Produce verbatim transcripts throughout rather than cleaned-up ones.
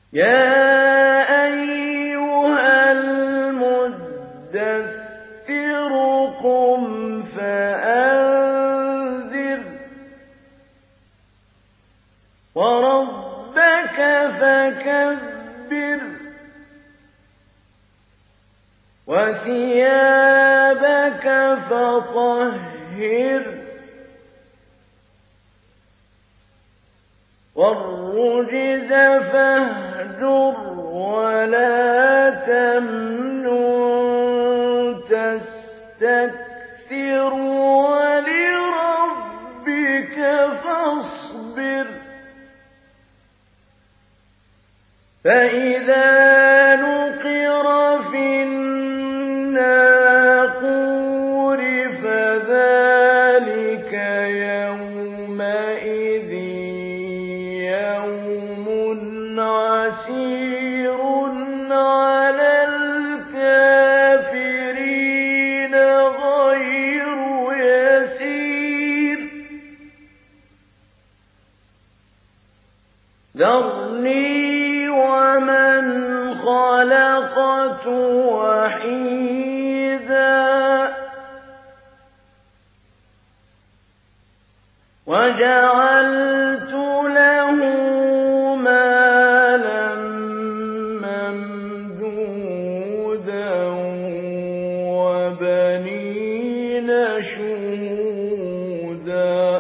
يَا أَيُّهَا الْمُدَّثِّرُ قُمْ فَأَنذِرْ وَرَبَّكَ فَكَبِّرْ وَثِيَابَكَ فَطَهِّرْ وَالرُّجْزَ فَاهْجُرْ وَلَا تَمْنُن تَسْتَكْثِرْ وَلِرَبِّكَ فَاصْبِرْ فَإِذَا نُقِرَ فِي النَّاقُورِ فَذَٰلِكَ يَوْمَئِذٍ يَوْمٌ عَسِيرٌ عَلَى الْكَافِرِينَ غَيْرُ يَسِيرٍ ذَرْنِي وَمَنْ خَلَقْتُ وَحِيدًا وَجَعَلْتُ لَهُ مَالًا مَّمْدُودًا وَبَنِينَ شُهُودًا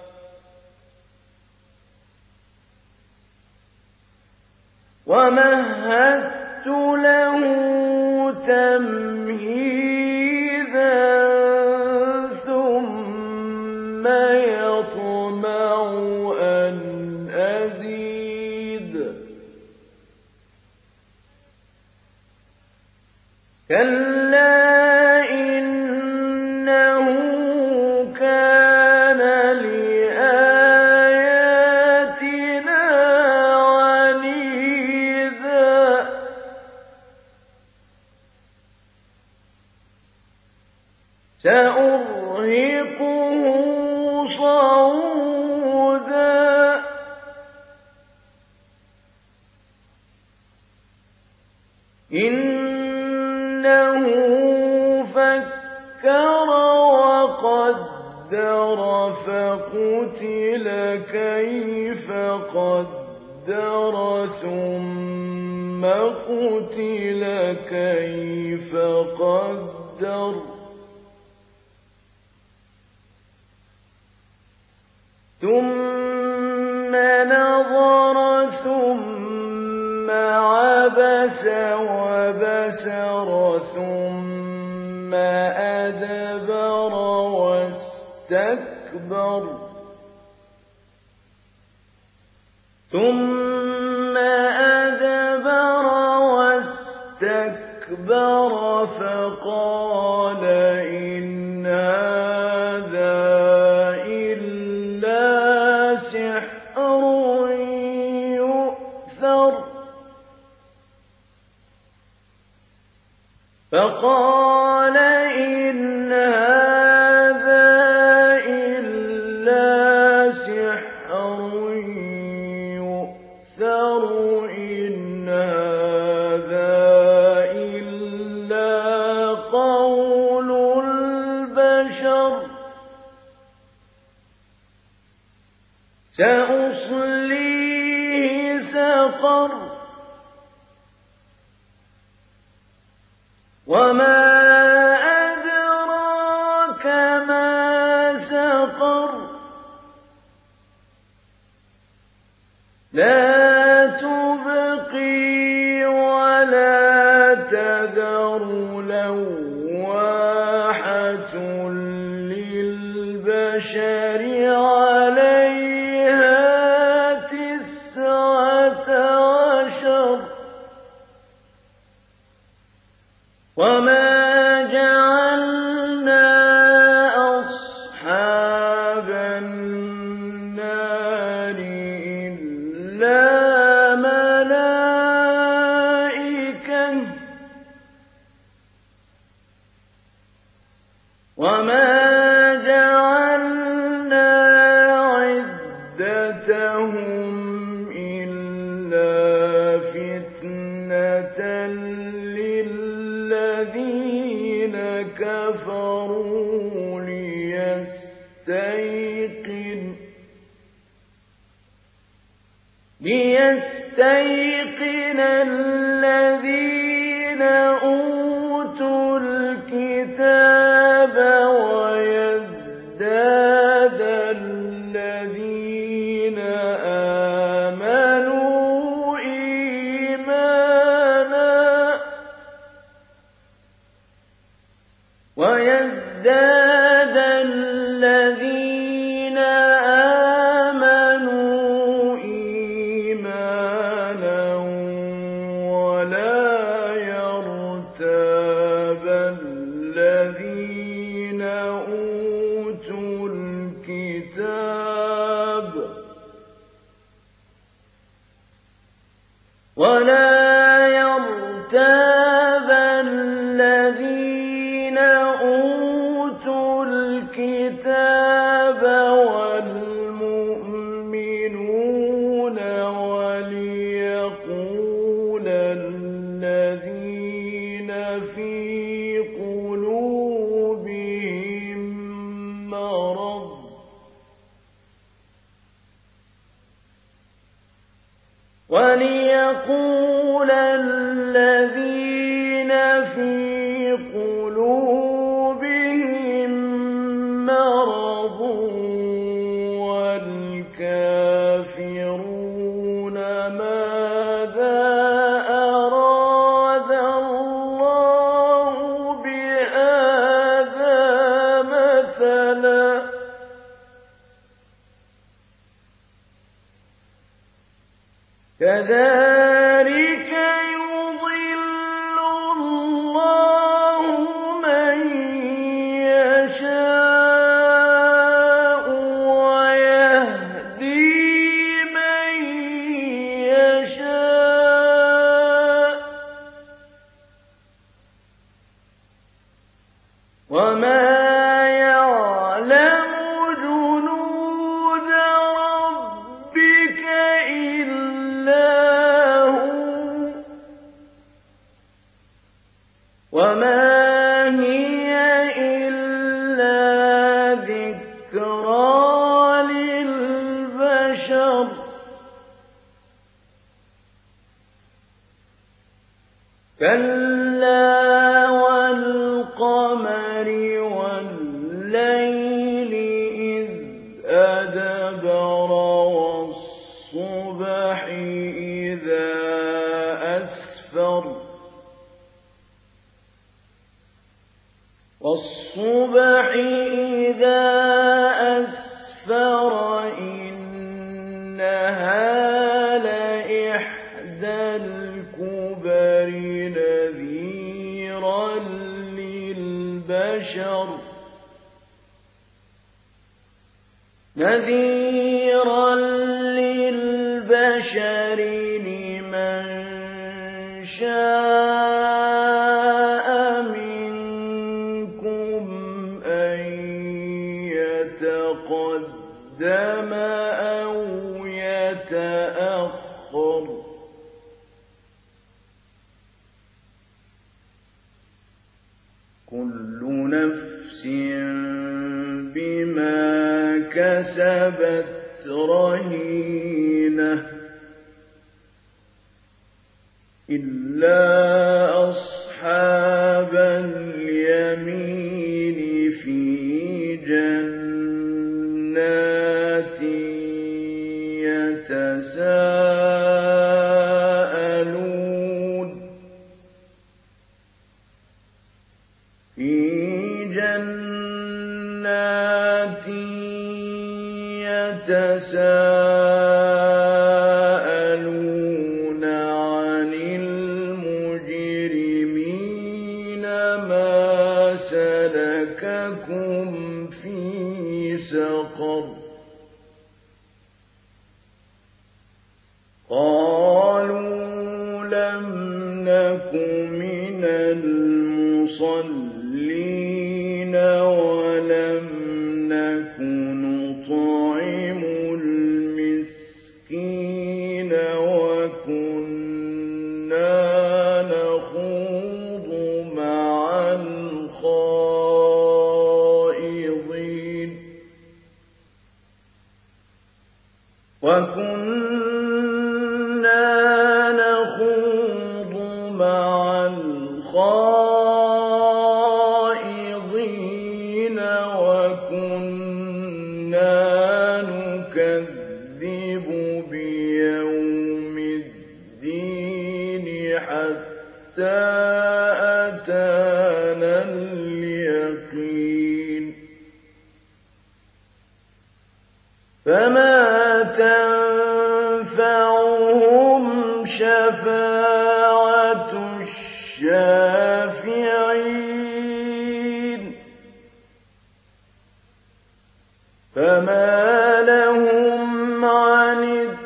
وَمَهَّدتُّ لَهُ تَمْهِيدًا ثُمَّ يَطْمَعُ أَنْ أَزِيدَ كَلَّا إِنَّهُ كَانَ لِآيَاتِنَا عَنِيدًا سَأُرْهِقُهُ صَعُودًا إِنَّهُ فَكَّرَ وَقَدَّرَ فَقُتِلَ كَيْفَ قَدَّرَ ثُمَّ قُتِلَ كَيْفَ قَدَّرَ ثُمَّ نَظَرَ ثُمَّ عَبَسَ وَبَسَرَ ثُمَّ أَدْبَرَ وَاسْتَكْبَرَ ثُمَّ أَدْبَرَ وَاسْتَكْبَرَ فَقَالَ إِنْ هَٰذَا إِلَّا سِحْرٌ يُؤْثَرُ فَقَالَ إِنْ هَٰذَا إِلَّا سِحْرٌ يُؤْثَرُ إِنْ هَٰذَا إِلَّا قَوْلُ الْبَشَرِ سَأُصْلِيهِ سَقَرَ وَمَا أَدْرَاكَ مَا سَقَرُ لَا تُبْقِي وَلَا تَذَرُ لَوَّاحَةٌ لِّلْبَشَرِ عَلَيْهَا تِسْعَةَ عَشَرَ وَمَا جَعَلْنَا أَصْحَابَ النَّارِ إِلَّا مَلَائِكَةً وَمَا جَعَلْنَا عِدَّتَهُمْ إِلَّا فِتْنَةً كَفَرُوا لِيَسْتَيْقِنَ لِيَسْتَيْقِنَ الَّذِينَ أُوتُوا الْكِتَابَ وَيَزْدَادَ الَّذِينَ آمَنُوا إِيمَانًا وَيَزْدَادَ الَّذِينَ آمَنُوا إِيمَانًا وَلَا يَرْتَابَ الَّذِينَ أُوتُوا الْكِتَابَ وَلَا يَرْتَابَ الَّذِينَ أُوتُوا الْكِتَابَ وَالْمُؤْمِنُونَ وَلِيَقُولَ الَّذِينَ فِي قُلُوبِهِم مَّرَضٌ وَلِيَقُولَ الَّذِينَ فِي قُلُوبِهِم مَّرَضٌ وَالْكَافِرُونَ مَاذَا أَرَادَ اللَّهُ بِهَٰذَا مَثَلًا ۚ كَذَٰلِكَ يُضِلُّ اللَّهُ مَن يَشَاءُ وَيَهْدِي مَن يَشَاءُ ۚ وَمَا يَعْلَمُ جُنُودَ رَبِّكَ إِلَّا هُوَ ۚ وَمَا هِيَ إِلَّا ذِكْرَىٰ لِلْبَشَرِ كَلَّا وَالْقَمَرِ وَاللَّيْلِ إِذْ أَدْبَرَ وَالصُّبْحِ إِذَا أَسْفَرَ وَالصُّبْحِ إِذَا أَسْفَرَ إِنَّهَا لَإِحْدَى الْكُبَرِ نَذِيرًا لِلْبَشَرِ نَذِيرًا لِلْبَشَرِ لِمَن شَاءَ مِنكُمْ أَن يَتَقَدَّمَ أَوْ يَتَأَخَّرَ ۚ كُلُّ نَفْسٍ بِمَا كَسَبَتْ رَهِينَةٌ إِلَّا أَصْحَابَ الْيَمِينِ فِي جَنَّاتٍ يَتَسَاءَلُونَ فِي جَنَّاتٍ يَتَسَاءَلُونَ عَنِ الْمُجْرِمِينَ مَا سَلَكَكُمْ فِي سَقَرَ قَالُوا لَمْ نَكُ مِنَ الْمُصَلِّينَ وَلَمْ نَكُ نُطْعِمُ الْمِسْكِينَ وَكُنَّا نَخُوضُ مَعَ الْخَائِضِينَ حتى أتانا اليقين فما تنفعهم شفاعة الشافعين فما لهم عن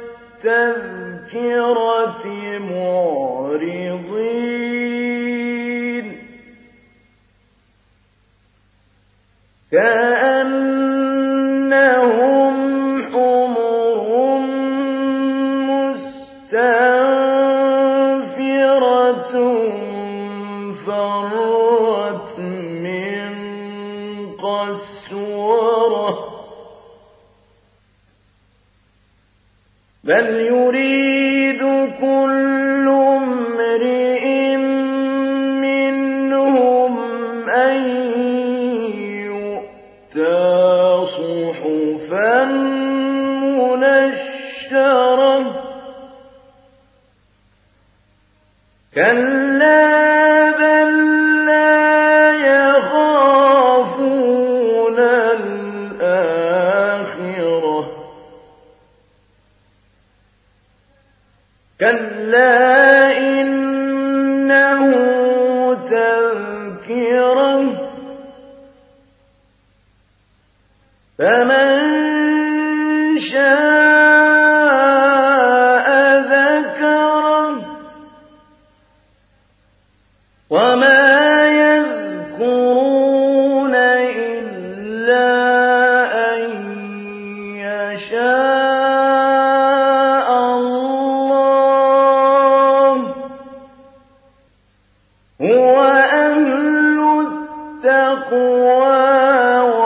التذكرة معرضين كأنهم حمر مستنفرة فرت من قسورة بل يريد كل امرئ منهم أن يؤتى صحفا منشرة كلا بل لا يخافون الآخرة كلا إنه تذكرة فمن شاء ذكره وما يذكرون إلا أن يشاء الله هو أهل التقوى